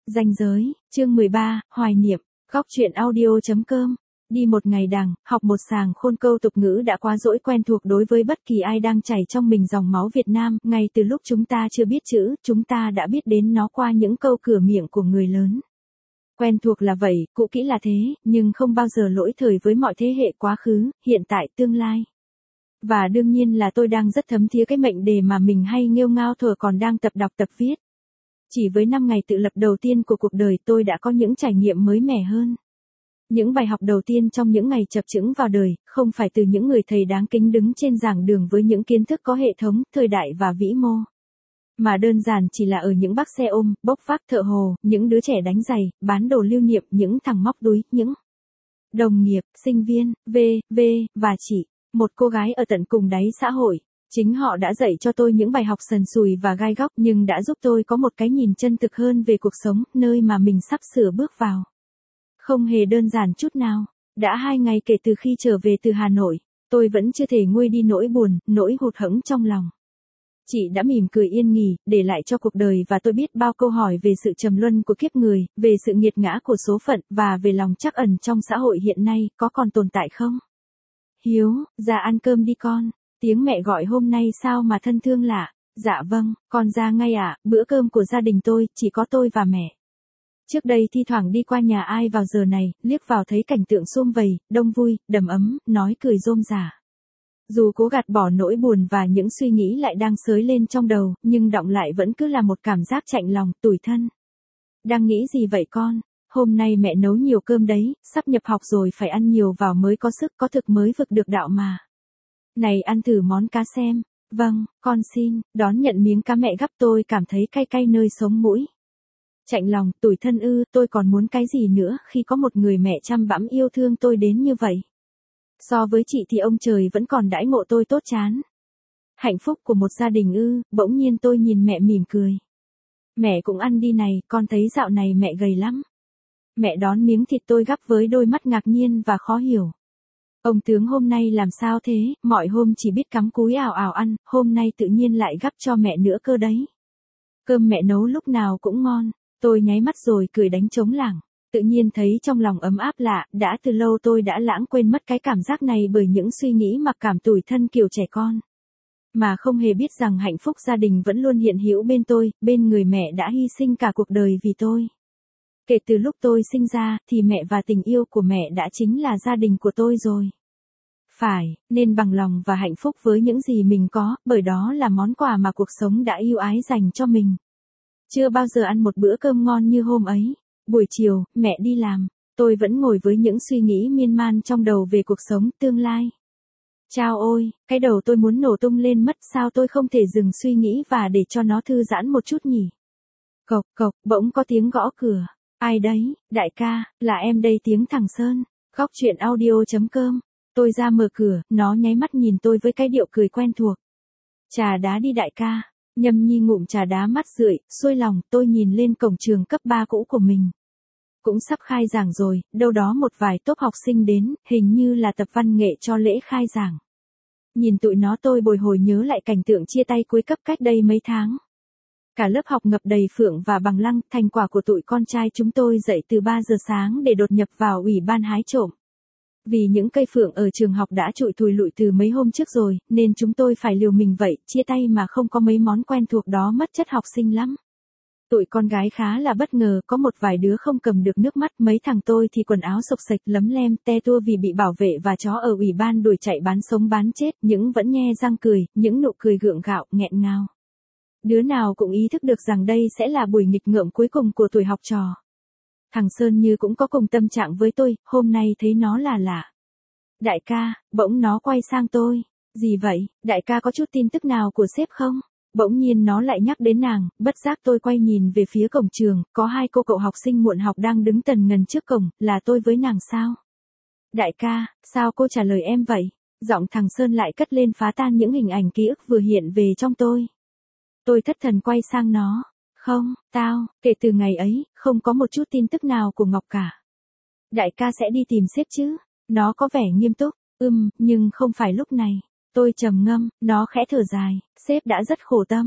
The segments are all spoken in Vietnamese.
Ranh giới, chương 13, hoài niệm, góc truyện audio.com. Đi một ngày đằng, học một sàng khôn câu tục ngữ đã quá dỗi quen thuộc đối với bất kỳ ai đang chảy trong mình dòng máu Việt Nam, ngay từ lúc chúng ta chưa biết chữ, chúng ta đã biết đến nó qua những câu cửa miệng của người lớn. Quen thuộc là vậy, cũ kỹ là thế, nhưng không bao giờ lỗi thời với mọi thế hệ quá khứ, hiện tại, tương lai. Và đương nhiên là tôi đang rất thấm thía cái mệnh đề mà mình hay nghêu ngao thuở còn đang tập đọc tập viết. Chỉ với 5 ngày tự lập đầu tiên của cuộc đời tôi đã có những trải nghiệm mới mẻ hơn. Những bài học đầu tiên trong những ngày chập chững vào đời, không phải từ những người thầy đáng kính đứng trên giảng đường với những kiến thức có hệ thống, thời đại và vĩ mô. Mà đơn giản chỉ là ở những bác xe ôm, bốc vác thợ hồ, những đứa trẻ đánh giày, bán đồ lưu niệm, những thằng móc túi, những đồng nghiệp, sinh viên, và chị, một cô gái ở tận cùng đáy xã hội. Chính họ đã dạy cho tôi những bài học sần sùi và gai góc nhưng đã giúp tôi có một cái nhìn chân thực hơn về cuộc sống, nơi mà mình sắp sửa bước vào. Không hề đơn giản chút nào. Đã 2 ngày kể từ khi trở về từ Hà Nội, tôi vẫn chưa thể nguôi đi nỗi buồn, nỗi hụt hẫng trong lòng. Chị đã mỉm cười yên nghỉ, để lại cho cuộc đời và tôi biết bao câu hỏi về sự trầm luân của kiếp người, về sự nghiệt ngã của số phận, và về lòng trắc ẩn trong xã hội hiện nay, có còn tồn tại không? Hiếu, ra ăn cơm đi con. Tiếng mẹ gọi hôm nay sao mà thân thương lạ. Dạ vâng, con ra ngay ạ. Bữa cơm của gia đình tôi, chỉ có tôi và mẹ. Trước đây thi thoảng đi qua nhà ai vào giờ này, liếc vào thấy cảnh tượng sum vầy, đông vui, đầm ấm, nói cười rôm rả. Dù cố gạt bỏ nỗi buồn và những suy nghĩ lại đang xới lên trong đầu, nhưng đọng lại vẫn cứ là một cảm giác chạnh lòng, tủi thân. Đang nghĩ gì vậy con? Hôm nay mẹ nấu nhiều cơm đấy, sắp nhập học rồi phải ăn nhiều vào mới có sức có thực mới vực được đạo mà. Này ăn thử món cá xem. Vâng, con xin, đón nhận miếng cá mẹ gắp tôi cảm thấy cay cay nơi sống mũi. Chạnh lòng, tủi thân ư, tôi còn muốn cái gì nữa khi có một người mẹ chăm bẵm yêu thương tôi đến như vậy. So với chị thì ông trời vẫn còn đãi ngộ tôi tốt chán. Hạnh phúc của một gia đình ư, bỗng nhiên tôi nhìn mẹ mỉm cười. Mẹ cũng ăn đi này, con thấy dạo này mẹ gầy lắm. Mẹ đón miếng thịt tôi gắp với đôi mắt ngạc nhiên và khó hiểu. Ông tướng hôm nay làm sao thế, mọi hôm chỉ biết cắm cúi ào ào ăn, hôm nay tự nhiên lại gắp cho mẹ nữa cơ đấy. Cơm mẹ nấu lúc nào cũng ngon, tôi nháy mắt rồi cười đánh trống lảng. Tự nhiên thấy trong lòng ấm áp lạ, đã từ lâu tôi đã lãng quên mất cái cảm giác này bởi những suy nghĩ mặc cảm tủi thân kiểu trẻ con. Mà không hề biết rằng hạnh phúc gia đình vẫn luôn hiện hữu bên tôi, bên người mẹ đã hy sinh cả cuộc đời vì tôi. Kể từ lúc tôi sinh ra, thì mẹ và tình yêu của mẹ đã chính là gia đình của tôi rồi. Phải, nên bằng lòng và hạnh phúc với những gì mình có, bởi đó là món quà mà cuộc sống đã ưu ái dành cho mình. Chưa bao giờ ăn một bữa cơm ngon như hôm ấy. Buổi chiều, mẹ đi làm, tôi vẫn ngồi với những suy nghĩ miên man trong đầu về cuộc sống, tương lai. Chao ôi, cái đầu tôi muốn nổ tung lên mất, sao tôi không thể dừng suy nghĩ và để cho nó thư giãn một chút nhỉ? Cộc cộc, bỗng có tiếng gõ cửa. Ai đấy, đại ca, là em đây, tiếng thằng Sơn. Góc truyện audio.com. Tôi ra mở cửa, nó nháy mắt nhìn tôi với cái điệu cười quen thuộc. Trà đá đi đại ca. Nhâm nhi ngụm trà đá mắt rượi, xuôi lòng, tôi nhìn lên cổng trường cấp 3 cũ của mình. Cũng sắp khai giảng rồi, đâu đó một vài tốp học sinh đến, hình như là tập văn nghệ cho lễ khai giảng. Nhìn tụi nó tôi bồi hồi nhớ lại cảnh tượng chia tay cuối cấp cách đây mấy tháng. Cả lớp học ngập đầy phượng và bằng lăng, thành quả của tụi con trai chúng tôi dậy từ 3 giờ sáng để đột nhập vào ủy ban hái trộm. Vì những cây phượng ở trường học đã trụi thùi lụi từ mấy hôm trước rồi, nên chúng tôi phải liều mình vậy, chia tay mà không có mấy món quen thuộc đó mất chất học sinh lắm. Tụi con gái khá là bất ngờ, có một vài đứa không cầm được nước mắt, mấy thằng tôi thì quần áo xộc xệch lấm lem, te tua vì bị bảo vệ và chó ở ủy ban đuổi chạy bán sống bán chết, những vẫn nhe răng cười, những nụ cười gượng gạo, nghẹn ngào. Đứa nào cũng ý thức được rằng đây sẽ là buổi nghịch ngợm cuối cùng của tuổi học trò. Thằng Sơn như cũng có cùng tâm trạng với tôi, hôm nay thấy nó là lạ. Đại ca, bỗng nó quay sang tôi. Gì vậy, đại ca có chút tin tức nào của sếp không? Bỗng nhiên nó lại nhắc đến nàng, bất giác tôi quay nhìn về phía cổng trường, có 2 cô cậu học sinh muộn học đang đứng tần ngần trước cổng, là tôi với nàng sao? Đại ca, sao cô trả lời em vậy? Giọng thằng Sơn lại cất lên phá tan những hình ảnh ký ức vừa hiện về trong tôi. Tôi thất thần quay sang nó. Không, kể từ ngày ấy, không có một chút tin tức nào của Ngọc cả. Đại ca sẽ đi tìm sếp chứ? Nó có vẻ nghiêm túc. Nhưng không phải lúc này. Tôi trầm ngâm, nó khẽ thở dài, sếp đã rất khổ tâm.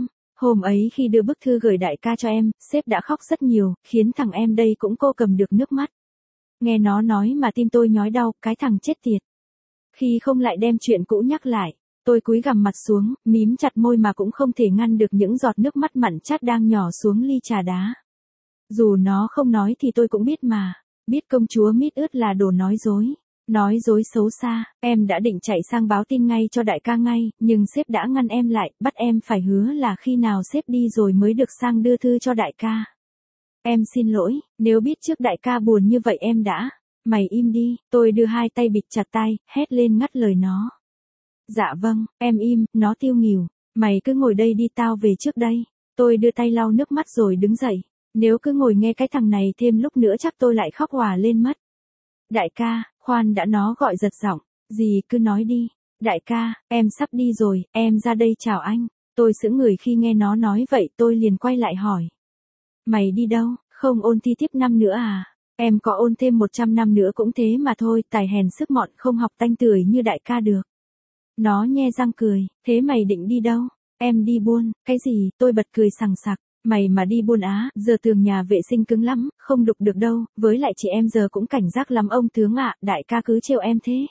Hôm ấy khi đưa bức thư gửi đại ca cho em, sếp đã khóc rất nhiều, khiến thằng em đây cũng cô cầm được nước mắt. Nghe nó nói mà tim tôi nhói đau, cái thằng chết tiệt. Khi không lại đem chuyện cũ nhắc lại, tôi cúi gằm mặt xuống, mím chặt môi mà cũng không thể ngăn được những giọt nước mắt mặn chát đang nhỏ xuống ly trà đá. Dù nó không nói thì tôi cũng biết mà, biết công chúa mít ướt là đồ nói dối xấu xa. Em đã định chạy sang báo tin ngay cho đại ca ngay, nhưng sếp đã ngăn em lại, bắt em phải hứa là khi nào sếp đi rồi mới được sang đưa thư cho đại ca. Em xin lỗi, nếu biết trước đại ca buồn như vậy em đã. Mày im đi, tôi đưa hai tay bịt chặt tai, hét lên ngắt lời nó. Dạ vâng, em im, nó tiêu nghỉu. Mày cứ ngồi đây đi, tao về trước đây. Tôi đưa tay lau nước mắt rồi đứng dậy. Nếu cứ ngồi nghe cái thằng này thêm lúc nữa chắc tôi lại khóc òa lên mất. Đại ca, khoan đã, nó gọi giật giọng. Gì cứ nói đi. Đại ca, em sắp đi rồi, em ra đây chào anh. Tôi sững người khi nghe nó nói vậy, tôi liền quay lại hỏi. Mày đi đâu, không ôn thi tiếp năm nữa à? Em có ôn thêm 100 năm nữa cũng thế mà thôi, tài hèn sức mọn không học tanh tưởi như đại ca được. Nó nhe răng cười, thế mày định đi đâu? Em đi buôn, cái gì? Tôi bật cười sằng sặc. Mày mà đi buôn á, giờ tường nhà vệ sinh cứng lắm, không đục được đâu, với lại chị em giờ cũng cảnh giác lắm ông tướng ạ, đại ca cứ trêu em thế.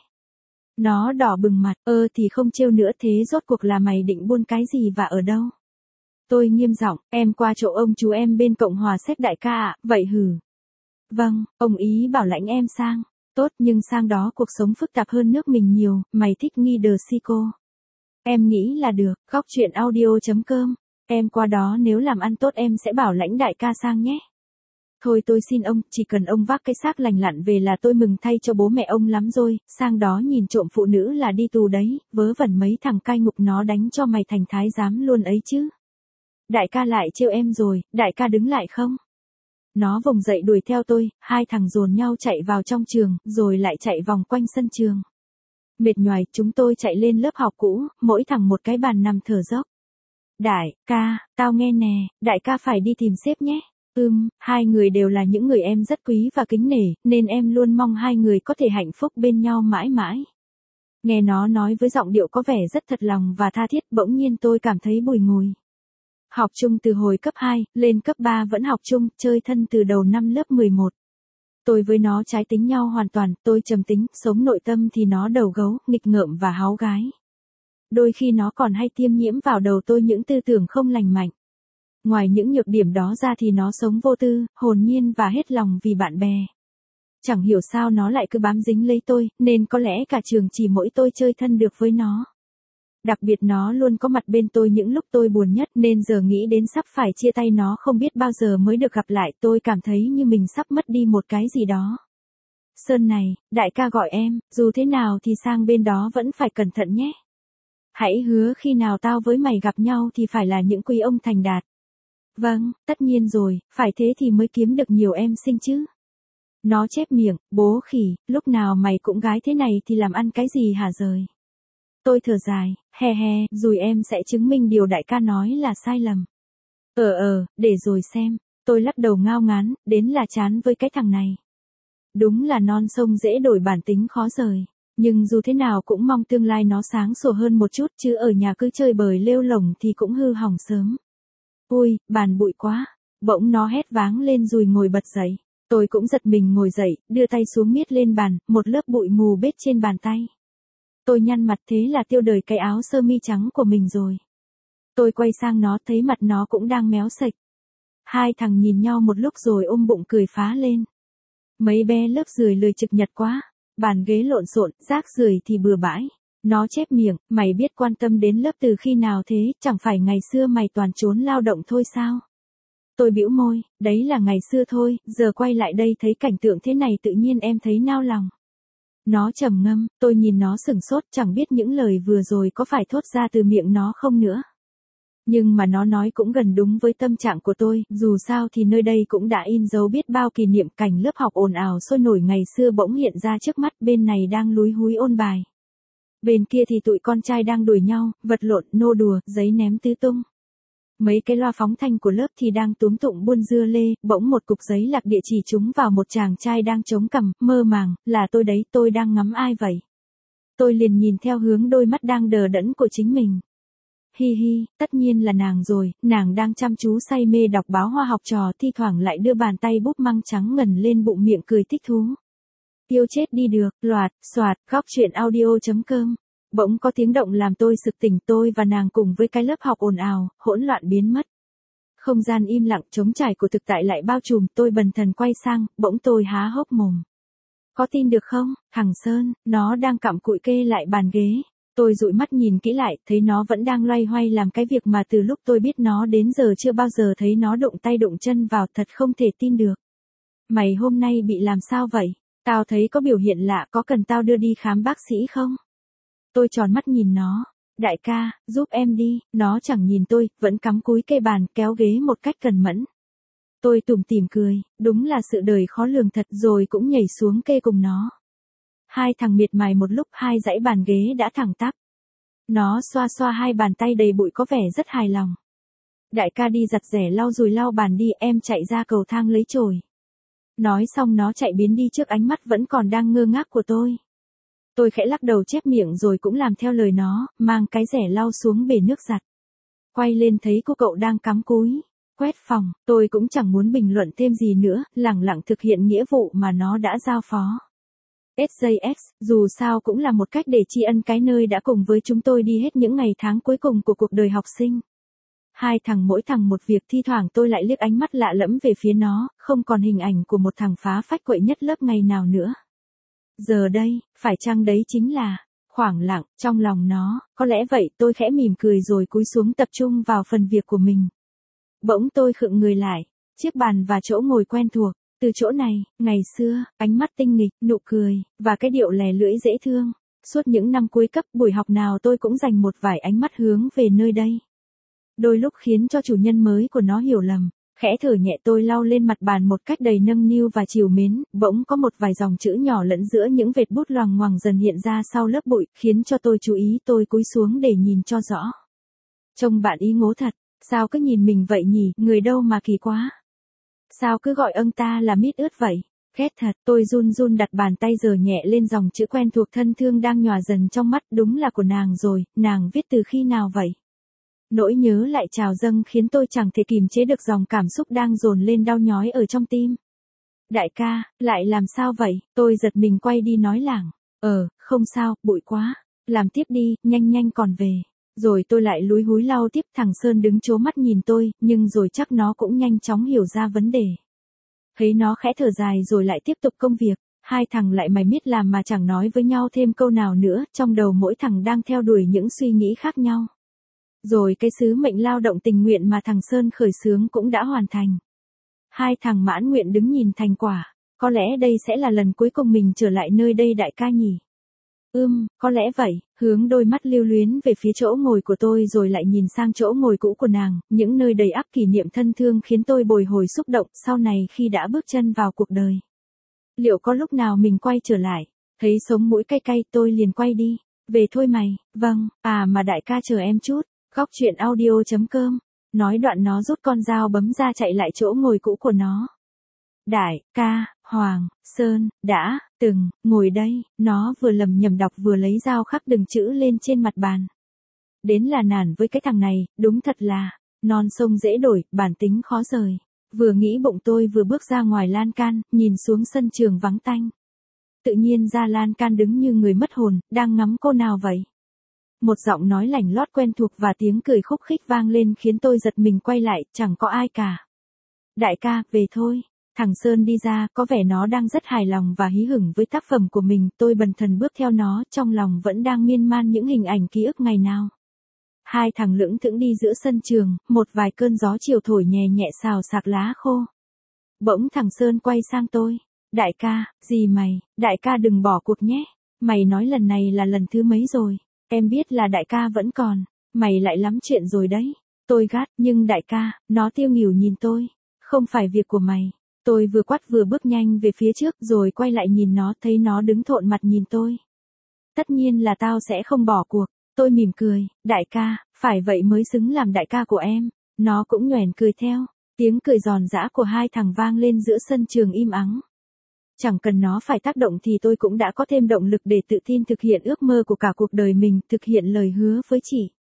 Nó đỏ bừng mặt, thì không trêu nữa, thế rốt cuộc là mày định buôn cái gì và ở đâu? Tôi nghiêm giọng, em qua chỗ ông chú em bên Cộng hòa Séc đại ca ạ, vậy hử? Vâng, ông ý bảo lãnh em sang. Tốt, nhưng sang đó cuộc sống phức tạp hơn nước mình nhiều, mày thích nghi đờ si cô. Em nghĩ là được, góc chuyện audio.com. Em qua đó nếu làm ăn tốt em sẽ bảo lãnh đại ca sang nhé. Thôi tôi xin ông, chỉ cần ông vác cái xác lành lặn về là tôi mừng thay cho bố mẹ ông lắm rồi, sang đó nhìn trộm phụ nữ là đi tù đấy, vớ vẩn mấy thằng cai ngục nó đánh cho mày thành thái giám luôn ấy chứ. Đại ca lại trêu em rồi, đại ca đứng lại không? Nó vùng dậy đuổi theo tôi, hai thằng dồn nhau chạy vào trong trường, rồi lại chạy vòng quanh sân trường. Mệt nhoài, chúng tôi chạy lên lớp học cũ, mỗi thằng một cái bàn nằm thở dốc. Đại ca, tao nghe nè, đại ca phải đi tìm sếp nhé. Hai người đều là những người em rất quý và kính nể, nên em luôn mong hai người có thể hạnh phúc bên nhau mãi mãi. Nghe nó nói với giọng điệu có vẻ rất thật lòng và tha thiết, bỗng nhiên tôi cảm thấy bùi ngùi. Học chung từ hồi cấp 2, lên cấp 3 vẫn học chung, chơi thân từ đầu năm lớp 11. Tôi với nó trái tính nhau hoàn toàn, tôi trầm tính, sống nội tâm thì nó đầu gấu, nghịch ngợm và háo gái. Đôi khi nó còn hay tiêm nhiễm vào đầu tôi những tư tưởng không lành mạnh. Ngoài những nhược điểm đó ra thì nó sống vô tư, hồn nhiên và hết lòng vì bạn bè. Chẳng hiểu sao nó lại cứ bám dính lấy tôi, nên có lẽ cả trường chỉ mỗi tôi chơi thân được với nó. Đặc biệt nó luôn có mặt bên tôi những lúc tôi buồn nhất, nên giờ nghĩ đến sắp phải chia tay nó không biết bao giờ mới được gặp lại, tôi cảm thấy như mình sắp mất đi một cái gì đó. Sơn này, đại ca gọi em, dù thế nào thì sang bên đó vẫn phải cẩn thận nhé. Hãy hứa khi nào tao với mày gặp nhau thì phải là những quý ông thành đạt. Vâng, tất nhiên rồi, phải thế thì mới kiếm được nhiều em xinh chứ. Nó chép miệng, bố khỉ, lúc nào mày cũng gái thế này thì làm ăn cái gì hả giời. Tôi thở dài, rồi em sẽ chứng minh điều đại ca nói là sai lầm. Để rồi xem. Tôi lắc đầu ngao ngán, đến là chán với cái thằng này. Đúng là non sông dễ đổi bản tính khó rời. Nhưng dù thế nào cũng mong tương lai nó sáng sủa hơn một chút, chứ ở nhà cứ chơi bời lêu lổng thì cũng hư hỏng sớm. Ui, bàn bụi quá. Bỗng nó hét váng lên rồi ngồi bật dậy. Tôi cũng giật mình ngồi dậy, đưa tay xuống miết lên bàn, một lớp bụi mù bết trên bàn tay. Tôi nhăn mặt, thế là tiêu đời cái áo sơ mi trắng của mình rồi. Tôi quay sang nó, thấy mặt nó cũng đang méo sạch. Hai thằng nhìn nhau một lúc rồi ôm bụng cười phá lên. Mấy bé lớp rười lười trực nhật quá. Bàn ghế lộn xộn, rác rưởi thì bừa bãi. Nó chép miệng, mày biết quan tâm đến lớp từ khi nào thế, chẳng phải ngày xưa mày toàn trốn lao động thôi sao? Tôi bĩu môi, đấy là ngày xưa thôi, giờ quay lại đây thấy cảnh tượng thế này tự nhiên em thấy nao lòng. Nó trầm ngâm, tôi nhìn nó sửng sốt, chẳng biết những lời vừa rồi có phải thốt ra từ miệng nó không nữa. Nhưng mà nó nói cũng gần đúng với tâm trạng của tôi, dù sao thì nơi đây cũng đã in dấu biết bao kỷ niệm, cảnh lớp học ồn ào sôi nổi ngày xưa bỗng hiện ra trước mắt, bên này đang lúi húi ôn bài. Bên kia thì tụi con trai đang đuổi nhau, vật lộn, nô đùa, giấy ném tứ tung. Mấy cái loa phóng thanh của lớp thì đang túm tụng buôn dưa lê, bỗng một cục giấy lạc địa chỉ trúng vào một chàng trai đang chống cằm, mơ màng, là tôi đấy, tôi đang ngắm ai vậy? Tôi liền nhìn theo hướng đôi mắt đang đờ đẫn của chính mình. hi hi, tất nhiên là nàng rồi, nàng đang chăm chú say mê đọc báo hoa học trò thi thoảng lại đưa bàn tay búp măng trắng ngần lên bụng miệng cười thích thú. Tiêu chết đi được, loạt, xoạt, góc chuyện audio.com. Bỗng có tiếng động làm tôi sực tỉnh, tôi và nàng cùng với cái lớp học ồn ào, hỗn loạn biến mất. Không gian im lặng trống trải của thực tại lại bao trùm, tôi bần thần quay sang, bỗng tôi há hốc mồm. Có tin được không, thằng Sơn, nó đang cặm cụi kê lại bàn ghế. Tôi dụi mắt nhìn kỹ lại, thấy nó vẫn đang loay hoay làm cái việc mà từ lúc tôi biết nó đến giờ chưa bao giờ thấy nó đụng tay đụng chân vào, thật không thể tin được. Mày hôm nay bị làm sao vậy? Tao thấy có biểu hiện lạ, có cần tao đưa đi khám bác sĩ không? Tôi tròn mắt nhìn nó. Đại ca, giúp em đi. Nó chẳng nhìn tôi, vẫn cắm cúi kê bàn, kéo ghế một cách cần mẫn. Tôi tủm tỉm cười, đúng là sự đời khó lường thật, rồi cũng nhảy xuống kê cùng nó. Hai thằng miệt mài một lúc, hai dãy bàn ghế đã thẳng tắp. Nó xoa xoa hai bàn tay đầy bụi có vẻ rất hài lòng. Đại ca đi giặt rẻ lau dùi lau bàn đi, em chạy ra cầu thang lấy chổi. Nói xong nó chạy biến đi trước ánh mắt vẫn còn đang ngơ ngác của tôi. Tôi khẽ lắc đầu chép miệng rồi cũng làm theo lời nó, mang cái rẻ lau xuống bể nước giặt. Quay lên thấy cô cậu đang cắm cúi quét phòng, tôi cũng chẳng muốn bình luận thêm gì nữa, lẳng lặng thực hiện nghĩa vụ mà nó đã giao phó. SJX, dù sao cũng là một cách để tri ân cái nơi đã cùng với chúng tôi đi hết những ngày tháng cuối cùng của cuộc đời học sinh. Hai thằng mỗi thằng một việc, thi thoảng tôi lại liếc ánh mắt lạ lẫm về phía nó, không còn hình ảnh của một thằng phá phách quậy nhất lớp ngày nào nữa. Giờ đây, phải chăng đấy chính là khoảng lặng trong lòng nó, có lẽ vậy, tôi khẽ mỉm cười rồi cúi xuống tập trung vào phần việc của mình. Bỗng tôi khựng người lại, chiếc bàn và chỗ ngồi quen thuộc, từ chỗ này, ngày xưa, ánh mắt tinh nghịch, nụ cười, và cái điệu lè lưỡi dễ thương. Suốt những năm cuối cấp, buổi học nào tôi cũng dành một vài ánh mắt hướng về nơi đây. Đôi lúc khiến cho chủ nhân mới của nó hiểu lầm. Khẽ thở nhẹ tôi lau lên mặt bàn một cách đầy nâng niu và trìu mến, bỗng có một vài dòng chữ nhỏ lẫn giữa những vệt bút loằng ngoằng dần hiện ra sau lớp bụi, khiến cho tôi chú ý, tôi cúi xuống để nhìn cho rõ. Trông bạn ý ngố thật, sao cứ nhìn mình vậy nhỉ, người đâu mà kỳ quá. Sao cứ gọi ông ta là mít ướt vậy, ghét thật, tôi run run đặt bàn tay giở nhẹ lên dòng chữ quen thuộc thân thương đang nhòa dần trong mắt, đúng là của nàng rồi, nàng viết từ khi nào vậy? Nỗi nhớ lại trào dâng khiến tôi chẳng thể kìm chế được dòng cảm xúc đang dồn lên đau nhói ở trong tim. Đại ca, lại làm sao vậy? Tôi giật mình quay đi nói lảng. Không sao, bụi quá. Làm tiếp đi, nhanh nhanh còn về. Rồi tôi lại lúi húi lau tiếp, thằng Sơn đứng trố mắt nhìn tôi, nhưng rồi chắc nó cũng nhanh chóng hiểu ra vấn đề. Thấy nó khẽ thở dài rồi lại tiếp tục công việc. Hai thằng lại mải miết làm mà chẳng nói với nhau thêm câu nào nữa, trong đầu mỗi thằng đang theo đuổi những suy nghĩ khác nhau. Rồi cái sứ mệnh lao động tình nguyện mà thằng Sơn khởi xướng cũng đã hoàn thành. Hai thằng mãn nguyện đứng nhìn thành quả. Có lẽ đây sẽ là lần cuối cùng mình trở lại nơi đây đại ca nhỉ? Có lẽ vậy. Hướng đôi mắt lưu luyến về phía chỗ ngồi của tôi rồi lại nhìn sang chỗ ngồi cũ của nàng, những nơi đầy ắp kỷ niệm thân thương khiến tôi bồi hồi xúc động sau này khi đã bước chân vào cuộc đời. Liệu có lúc nào mình quay trở lại? Thấy sống mũi cay cay tôi liền quay đi. Về thôi mày, vâng, mà đại ca chờ em chút. Góc chuyện audio.com. Nói đoạn nó rút con dao bấm ra chạy lại chỗ ngồi cũ của nó. Đại ca, Hoàng, Sơn, đã, từng, ngồi đây, nó vừa lầm nhầm đọc vừa lấy dao khắc từng chữ lên trên mặt bàn. Đến là nản với cái thằng này, đúng thật là, non sông dễ đổi, bản tính khó rời. Vừa nghĩ bụng tôi vừa bước ra ngoài lan can, nhìn xuống sân trường vắng tanh. Tự nhiên ra lan can đứng như người mất hồn, đang ngắm cô nào vậy? Một giọng nói lảnh lót quen thuộc và tiếng cười khúc khích vang lên khiến tôi giật mình quay lại, chẳng có ai cả. Đại ca, về thôi. Thằng Sơn đi ra, có vẻ nó đang rất hài lòng và hí hửng với tác phẩm của mình, tôi bần thần bước theo nó, trong lòng vẫn đang miên man những hình ảnh ký ức ngày nào. Hai thằng lững thững đi giữa sân trường, một vài cơn gió chiều thổi nhẹ nhẹ xào xạc lá khô. Bỗng thằng Sơn quay sang tôi. Đại ca, gì mày, đại ca đừng bỏ cuộc nhé. Mày nói lần này là lần thứ mấy rồi? Em biết là đại ca vẫn còn, mày lại lắm chuyện rồi đấy. Tôi gắt, nhưng đại ca, nó tiêu nghỉu nhìn tôi. Không phải việc của mày. Tôi vừa quát vừa bước nhanh về phía trước rồi quay lại nhìn nó, thấy nó đứng thộn mặt nhìn tôi. Tất nhiên là tao sẽ không bỏ cuộc. Tôi mỉm cười, đại ca, phải vậy mới xứng làm đại ca của em. Nó cũng nhoẻn cười theo. Tiếng cười giòn giã của hai thằng vang lên giữa sân trường im ắng. Chẳng cần nó phải tác động thì tôi cũng đã có thêm động lực để tự tin thực hiện ước mơ của cả cuộc đời mình, thực hiện lời hứa với chị.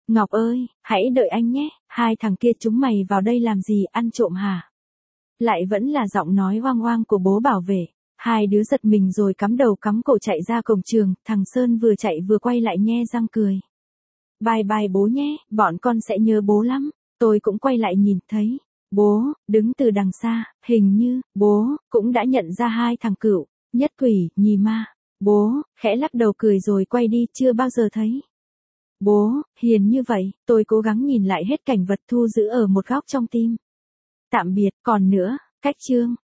Ngọc ơi, hãy đợi anh nhé, hai thằng kia chúng mày vào đây làm gì, ăn trộm hả? Lại vẫn là giọng nói oang oang của bố bảo vệ. Hai đứa giật mình rồi cắm đầu cắm cổ chạy ra cổng trường, thằng Sơn vừa chạy vừa quay lại nhe răng cười. Bye bye bố nhé, bọn con sẽ nhớ bố lắm. Tôi cũng quay lại nhìn thấy. Bố, đứng từ đằng xa, hình như, bố, cũng đã nhận ra hai thằng Cựu, Nhất Quỷ, Nhì Ma. Bố, khẽ lắc đầu cười rồi quay đi, chưa bao giờ thấy. Bố, hiền như vậy, tôi cố gắng nhìn lại hết cảnh vật thu giữ ở một góc trong tim. Tạm biệt, còn nữa, cách chương.